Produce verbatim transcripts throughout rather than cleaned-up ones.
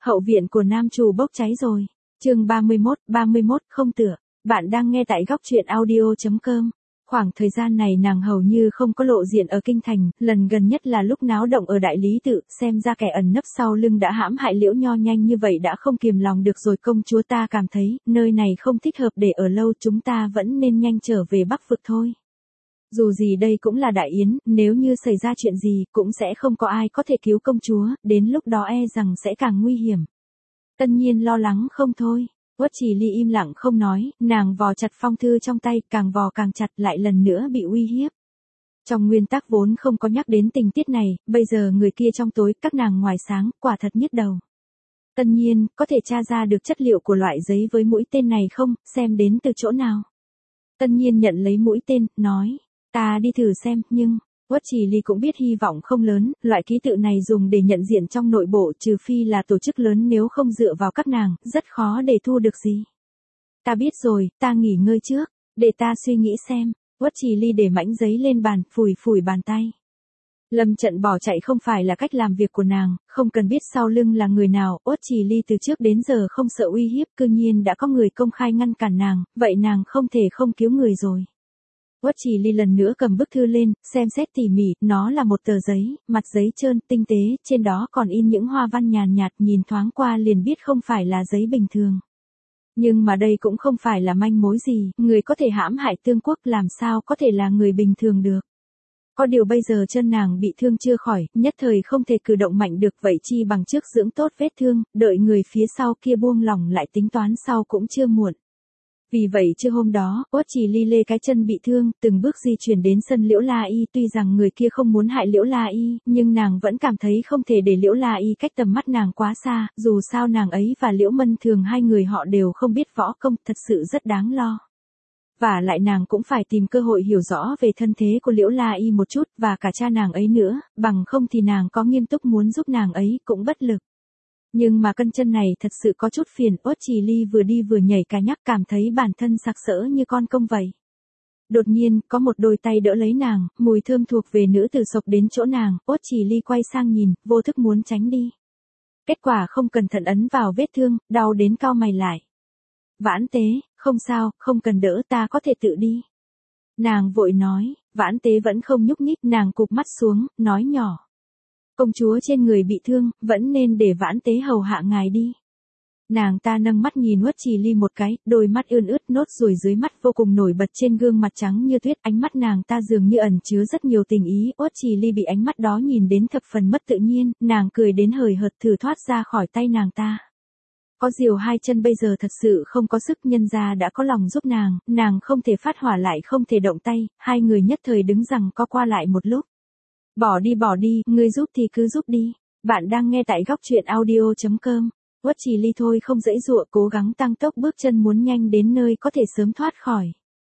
Hậu viện của nam chủ bốc cháy rồi. Chương ba mươi mốt, ba mươi mốt không tựa. Bạn đang nghe tại góc truyện audio chấm com. Khoảng thời gian này nàng hầu như không có lộ diện ở kinh thành, lần gần nhất là lúc náo động ở đại lý tự, xem ra kẻ ẩn nấp sau lưng đã hãm hại Liễu Nho nhanh như vậy đã không kiềm lòng được rồi. Công chúa, ta cảm thấy, nơi này không thích hợp để ở lâu, chúng ta vẫn nên nhanh trở về Bắc vực thôi. Dù gì đây cũng là đại yến, nếu như xảy ra chuyện gì, cũng sẽ không có ai có thể cứu công chúa, đến lúc đó e rằng sẽ càng nguy hiểm. Tân Nhiên lo lắng không thôi. Uất Trì Ly im lặng không nói, nàng vò chặt phong thư trong tay, càng vò càng chặt, lại lần nữa bị uy hiếp. Trong nguyên tắc vốn không có nhắc đến tình tiết này, bây giờ người kia trong tối, các nàng ngoài sáng, quả thật nhức đầu. Tân Nhiên, có thể tra ra được chất liệu của loại giấy với mũi tên này không, xem đến từ chỗ nào. Tân Nhiên nhận lấy mũi tên, nói, ta đi thử xem, nhưng... Uất Trì Ly cũng biết hy vọng không lớn, loại ký tự này dùng để nhận diện trong nội bộ, trừ phi là tổ chức lớn, nếu không dựa vào các nàng, rất khó để thu được gì. Ta biết rồi, ta nghỉ ngơi trước, để ta suy nghĩ xem. Uất Trì Ly để mảnh giấy lên bàn, phủi phủi bàn tay. Lâm trận bỏ chạy không phải là cách làm việc của nàng, không cần biết sau lưng là người nào. Uất Trì Ly từ trước đến giờ không sợ uy hiếp, cư nhiên đã có người công khai ngăn cản nàng, vậy nàng không thể không cứu người rồi. Uất Trì Ly lần nữa cầm bức thư lên, xem xét tỉ mỉ, nó là một tờ giấy, mặt giấy trơn, tinh tế, trên đó còn in những hoa văn nhàn nhạt, nhìn thoáng qua liền biết không phải là giấy bình thường. Nhưng mà đây cũng không phải là manh mối gì, người có thể hãm hại Tương Quốc làm sao có thể là người bình thường được. Có điều bây giờ chân nàng bị thương chưa khỏi, nhất thời không thể cử động mạnh được, vậy chi bằng trước dưỡng tốt vết thương, đợi người phía sau kia buông lỏng lại tính toán sau cũng chưa muộn. Vì vậy trưa hôm đó, Uất Trì Ly lê cái chân bị thương, từng bước di chuyển đến sân Liễu La Y, tuy rằng người kia không muốn hại Liễu La Y, nhưng nàng vẫn cảm thấy không thể để Liễu La Y cách tầm mắt nàng quá xa, dù sao nàng ấy và Liễu Mân Thường hai người họ đều không biết võ công, thật sự rất đáng lo. Và lại nàng cũng phải tìm cơ hội hiểu rõ về thân thế của Liễu La Y một chút, và cả cha nàng ấy nữa, bằng không thì nàng có nghiêm túc muốn giúp nàng ấy cũng bất lực. Nhưng mà cân chân này thật sự có chút phiền, Uất Trì Ly vừa đi vừa nhảy cả nhắc, cảm thấy bản thân sặc sỡ như con công vậy. Đột nhiên, có một đôi tay đỡ lấy nàng, mùi thơm thuộc về nữ tử sộc đến chỗ nàng, Uất Trì Ly quay sang nhìn, vô thức muốn tránh đi. Kết quả không cẩn thận ấn vào vết thương, đau đến cau mày lại. Vãn Tế, không sao, không cần đỡ, ta có thể tự đi. Nàng vội nói, Vãn Tế vẫn không nhúc nhích, nàng cụp mắt xuống, nói nhỏ. Công chúa trên người bị thương, vẫn nên để Vãn Tế hầu hạ ngài đi. Nàng ta nâng mắt nhìn Uất Trì Ly một cái, đôi mắt ươn ướt, nốt ruồi dưới mắt vô cùng nổi bật trên gương mặt trắng như tuyết, ánh mắt nàng ta dường như ẩn chứa rất nhiều tình ý. Uất Trì Ly bị ánh mắt đó nhìn đến thập phần mất tự nhiên, nàng cười đến hời hợt thử thoát ra khỏi tay nàng ta. Có diều hai chân bây giờ thật sự không có sức, nhân gia đã có lòng giúp nàng, nàng không thể phát hỏa lại không thể động tay, hai người nhất thời đứng giằng co qua lại một lúc. Bỏ đi bỏ đi, ngươi giúp thì cứ giúp đi. Bạn đang nghe tại góc truyện audio chấm com. Uất Trì Ly thôi không giãy giụa, cố gắng tăng tốc bước chân muốn nhanh đến nơi có thể sớm thoát khỏi.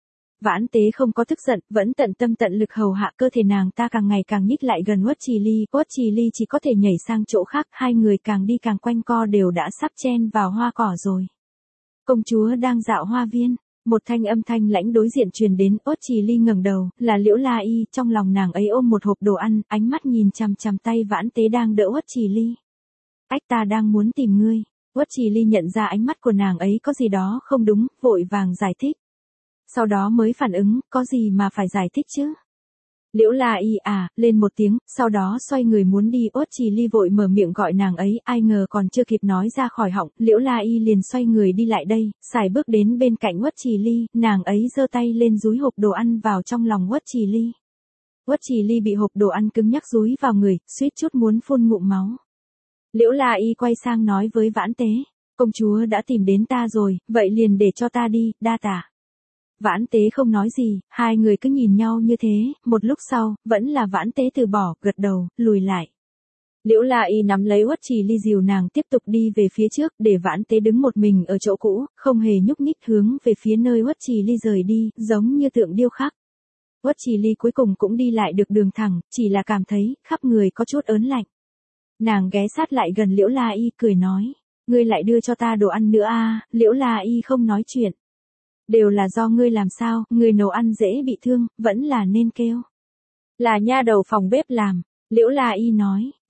Vãn Tế không có tức giận, vẫn tận tâm tận lực hầu hạ, cơ thể nàng ta càng ngày càng nhích lại gần Uất Trì Ly. Uất Trì Ly chỉ có thể nhảy sang chỗ khác, hai người càng đi càng quanh co, đều đã sắp chen vào hoa cỏ rồi. Công chúa đang dạo hoa viên. Một thanh âm thanh lãnh đối diện truyền đến, Uất Trì Ly ngẩng đầu, là Liễu La Y, trong lòng nàng ấy ôm một hộp đồ ăn, ánh mắt nhìn chằm chằm tay Vãn Tế đang đỡ Uất Trì Ly. Ách, ta đang muốn tìm ngươi. Uất Trì Ly nhận ra ánh mắt của nàng ấy có gì đó không đúng, vội vàng giải thích. Sau đó mới phản ứng, có gì mà phải giải thích chứ? Liễu La Y à, lên một tiếng, sau đó xoay người muốn đi. Uất Trì Ly vội mở miệng gọi nàng ấy, ai ngờ còn chưa kịp nói ra khỏi họng, Liễu La Y liền xoay người đi lại đây, sải bước đến bên cạnh Uất Trì Ly, nàng ấy giơ tay lên dúi hộp đồ ăn vào trong lòng Uất Trì Ly. Uất Trì Ly bị hộp đồ ăn cứng nhắc dúi vào người, suýt chút muốn phun ngụm máu. Liễu La Y quay sang nói với Vãn Tế, công chúa đã tìm đến ta rồi, vậy liền để cho ta đi, đa tạ. Vãn Tế không nói gì, hai người cứ nhìn nhau như thế, một lúc sau, vẫn là Vãn Tế từ bỏ, gật đầu, lùi lại. Liễu La Y nắm lấy Uất Trì Ly dìu nàng tiếp tục đi về phía trước, để Vãn Tế đứng một mình ở chỗ cũ, không hề nhúc nhích, hướng về phía nơi Uất Trì Ly rời đi, giống như tượng điêu khắc. Uất Trì Ly cuối cùng cũng đi lại được đường thẳng, chỉ là cảm thấy, khắp người có chút ớn lạnh. Nàng ghé sát lại gần Liễu La Y, cười nói, ngươi lại đưa cho ta đồ ăn nữa à? Liễu La Y không nói chuyện. Đều là do ngươi làm sao, người nấu ăn dễ bị thương, vẫn là nên kêu. Là nha đầu phòng bếp làm, Liễu La Y nói,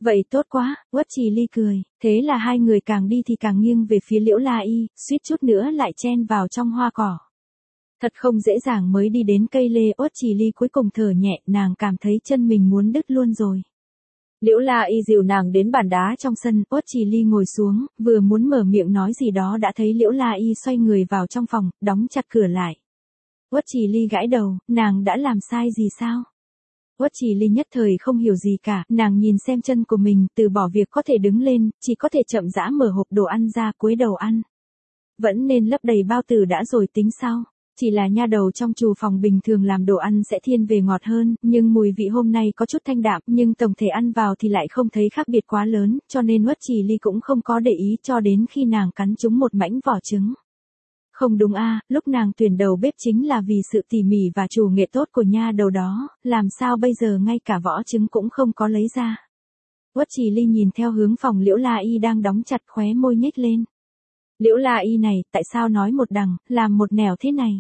Vậy tốt quá, Uất Trì Ly cười, thế là hai người càng đi thì càng nghiêng về phía Liễu La Y, suýt chút nữa lại chen vào trong hoa cỏ. Thật không dễ dàng mới đi đến cây lê, Uất Trì Ly cuối cùng thở nhẹ, nàng cảm thấy chân mình muốn đứt luôn rồi. Liễu La Y dìu nàng đến bàn đá trong sân, Uất Trì Ly ngồi xuống, vừa muốn mở miệng nói gì đó đã thấy Liễu La Y xoay người vào trong phòng, đóng chặt cửa lại. Uất Trì Ly gãi đầu, nàng đã làm sai gì sao? Uất Trì Ly nhất thời không hiểu gì cả, nàng nhìn xem chân của mình, từ bỏ việc có thể đứng lên, chỉ có thể chậm rãi mở hộp đồ ăn ra cúi đầu ăn. Vẫn nên lấp đầy bao tử đã rồi tính sau. Chỉ là nha đầu trong trù phòng bình thường làm đồ ăn sẽ thiên về ngọt hơn, nhưng mùi vị hôm nay có chút thanh đạm, nhưng tổng thể ăn vào thì lại không thấy khác biệt quá lớn, cho nên Uất Trì Ly cũng không có để ý cho đến khi nàng cắn trúng một mảnh vỏ trứng. Không đúng a, à, lúc nàng tuyển đầu bếp chính là vì sự tỉ mỉ và chủ nghệ tốt của nha đầu đó, làm sao bây giờ ngay cả vỏ trứng cũng không có lấy ra. Uất Trì Ly nhìn theo hướng phòng Liễu La Y đang đóng chặt, khóe môi nhếch lên. Liễu La Y này, tại sao nói một đằng, làm một nẻo thế này?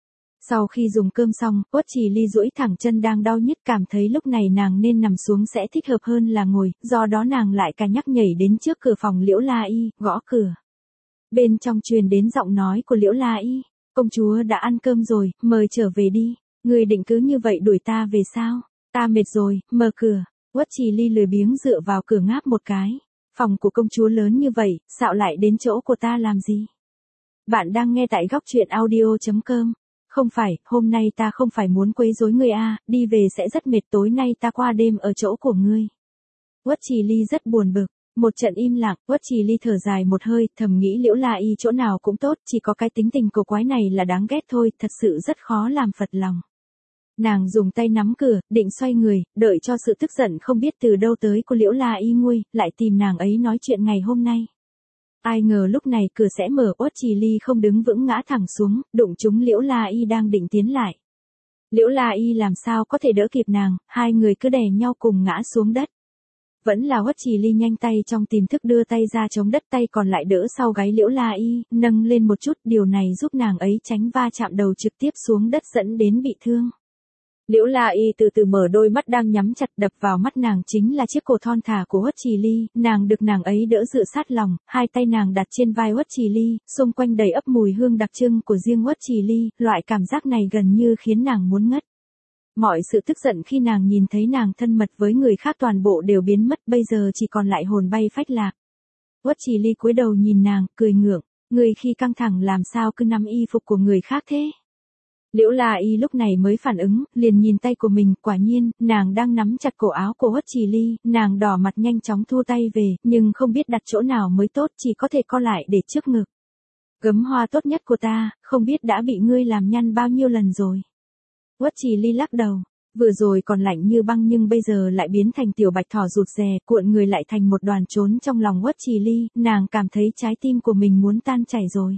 Sau khi dùng cơm xong, Uất Trì Ly duỗi thẳng chân đang đau nhức, cảm thấy lúc này nàng nên nằm xuống sẽ thích hợp hơn là ngồi, do đó nàng lại cả nhắc nhảy đến trước cửa phòng Liễu La Y, gõ cửa. Bên trong truyền đến giọng nói của Liễu La Y, công chúa đã ăn cơm rồi, mời trở về đi, người định cứ như vậy đuổi ta về sao? Ta mệt rồi, mở cửa. Uất Trì Ly lười biếng dựa vào cửa ngáp một cái. Phòng của công chúa lớn như vậy, xạo lại đến chỗ của ta làm gì? Bạn đang nghe tại góc truyện audio chấm com. Không phải, hôm nay ta không phải muốn quấy rối ngươi a, đi về sẽ rất mệt, tối nay ta qua đêm ở chỗ của ngươi. Uất Trì Ly rất buồn bực. Một trận im lặng, Uất Trì Ly thở dài một hơi, thầm nghĩ Liễu La Y chỗ nào cũng tốt, chỉ có cái tính tình cổ quái này là đáng ghét thôi, thật sự rất khó làm phật lòng. Nàng dùng tay nắm cửa, định xoay người, đợi cho sự tức giận không biết từ đâu tới của Liễu La Y nguôi, lại tìm nàng ấy nói chuyện ngày hôm nay. Ai ngờ lúc này cửa sẽ mở, Uất Trì Ly không đứng vững ngã thẳng xuống, đụng trúng Liễu La Y đang định tiến lại. Liễu La Y làm sao có thể đỡ kịp nàng, hai người cứ đè nhau cùng ngã xuống đất. Vẫn là Uất Trì Ly nhanh tay trong tiềm thức đưa tay ra chống đất, tay còn lại đỡ sau gáy Liễu La Y, nâng lên một chút, điều này giúp nàng ấy tránh va chạm đầu trực tiếp xuống đất dẫn đến bị thương. Liễu La Y từ từ mở đôi mắt đang nhắm chặt, đập vào mắt nàng chính là chiếc cổ thon thả của Uất Trì Ly, nàng được nàng ấy đỡ dựa sát lòng, hai tay nàng đặt trên vai Uất Trì Ly, xung quanh đầy ắp mùi hương đặc trưng của riêng Uất Trì Ly, loại cảm giác này gần như khiến nàng muốn ngất. Mọi sự tức giận khi nàng nhìn thấy nàng thân mật với người khác toàn bộ đều biến mất, bây giờ chỉ còn lại hồn bay phách lạc. Uất Trì Ly cúi đầu nhìn nàng, cười ngượng, người khi căng thẳng làm sao cứ nắm y phục của người khác thế? Liễu La Y lúc này mới phản ứng, liền nhìn tay của mình, quả nhiên, nàng đang nắm chặt cổ áo của Uất Trì Ly, nàng đỏ mặt nhanh chóng thu tay về, nhưng không biết đặt chỗ nào mới tốt, chỉ có thể co lại để trước ngực. Gấm hoa tốt nhất của ta, không biết đã bị ngươi làm nhăn bao nhiêu lần rồi. Uất Trì Ly lắc đầu, vừa rồi còn lạnh như băng nhưng bây giờ lại biến thành tiểu bạch thỏ rụt rè, cuộn người lại thành một đoàn trốn trong lòng Uất Trì Ly, nàng cảm thấy trái tim của mình muốn tan chảy rồi.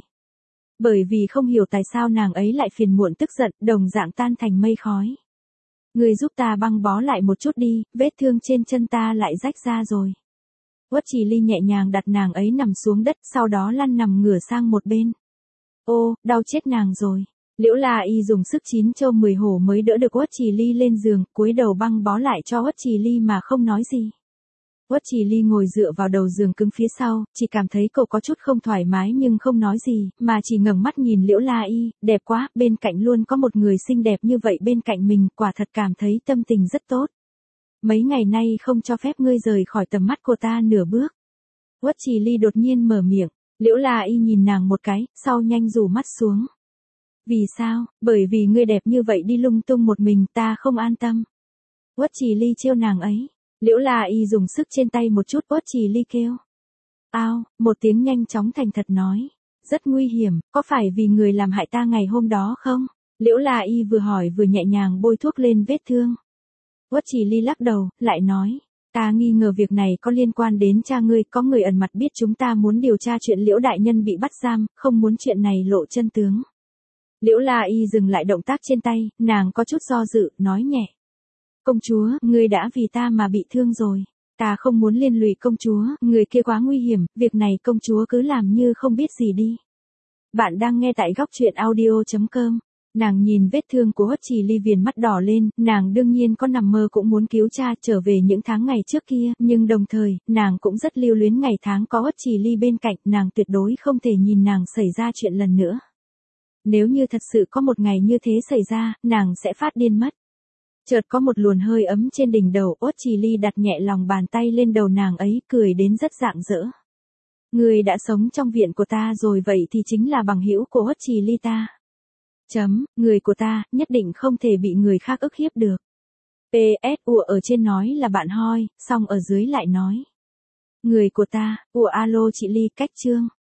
Bởi vì không hiểu tại sao nàng ấy lại phiền muộn tức giận, đồng dạng tan thành mây khói. Người giúp ta băng bó lại một chút đi, vết thương trên chân ta lại rách ra rồi. Uất Trì Ly nhẹ nhàng đặt nàng ấy nằm xuống đất, sau đó lăn nằm ngửa sang một bên. Ô, đau chết nàng rồi. Liễu La Y dùng sức chín châu mười hổ mới đỡ được Uất Trì Ly lên giường, cúi đầu băng bó lại cho Uất Trì Ly mà không nói gì. Uất Trì Ly ngồi dựa vào đầu giường cứng phía sau, chỉ cảm thấy cậu có chút không thoải mái nhưng không nói gì, mà chỉ ngẩng mắt nhìn Liễu La Y, đẹp quá, bên cạnh luôn có một người xinh đẹp như vậy bên cạnh mình, quả thật cảm thấy tâm tình rất tốt. Mấy ngày nay không cho phép ngươi rời khỏi tầm mắt của ta nửa bước. Uất Trì Ly đột nhiên mở miệng, Liễu La Y nhìn nàng một cái, sau nhanh rủ mắt xuống. Vì sao? Bởi vì ngươi đẹp như vậy đi lung tung một mình ta không an tâm. Uất Trì Ly trêu nàng ấy. Liễu La Y dùng sức trên tay một chút, Uất Trì Ly kêu. Ao, một tiếng nhanh chóng thành thật nói. Rất nguy hiểm, có phải vì người làm hại ta ngày hôm đó không? Liễu La Y vừa hỏi vừa nhẹ nhàng bôi thuốc lên vết thương. Uất Trì Ly lắc đầu, lại nói. Ta nghi ngờ việc này có liên quan đến cha ngươi, có người ẩn mặt biết chúng ta muốn điều tra chuyện Liễu đại nhân bị bắt giam, không muốn chuyện này lộ chân tướng. Liễu La Y dừng lại động tác trên tay, nàng có chút do dự, nói nhẹ. Công chúa, ngươi đã vì ta mà bị thương rồi. Ta không muốn liên lụy công chúa, người kia quá nguy hiểm, việc này công chúa cứ làm như không biết gì đi. Bạn đang nghe tại góc truyện audio chấm com. Nàng nhìn vết thương của Uất Trì Ly, viền mắt đỏ lên, nàng đương nhiên có nằm mơ cũng muốn cứu cha trở về những tháng ngày trước kia, nhưng đồng thời, nàng cũng rất lưu luyến ngày tháng có Uất Trì Ly bên cạnh, nàng tuyệt đối không thể nhìn nàng xảy ra chuyện lần nữa. Nếu như thật sự có một ngày như thế xảy ra, nàng sẽ phát điên mất. Chợt có một luồn hơi ấm trên đỉnh đầu, Uất Trì Ly đặt nhẹ lòng bàn tay lên đầu nàng ấy, cười đến rất rạng rỡ. Người đã sống trong viện của ta rồi, vậy thì chính là bằng hữu của Uất Trì Ly ta. Chấm, người của ta, nhất định không thể bị người khác ức hiếp được. pê ét ủa ở trên nói là bạn hoi, xong ở dưới lại nói. Người của ta, ủa alo chị Ly, cách chương.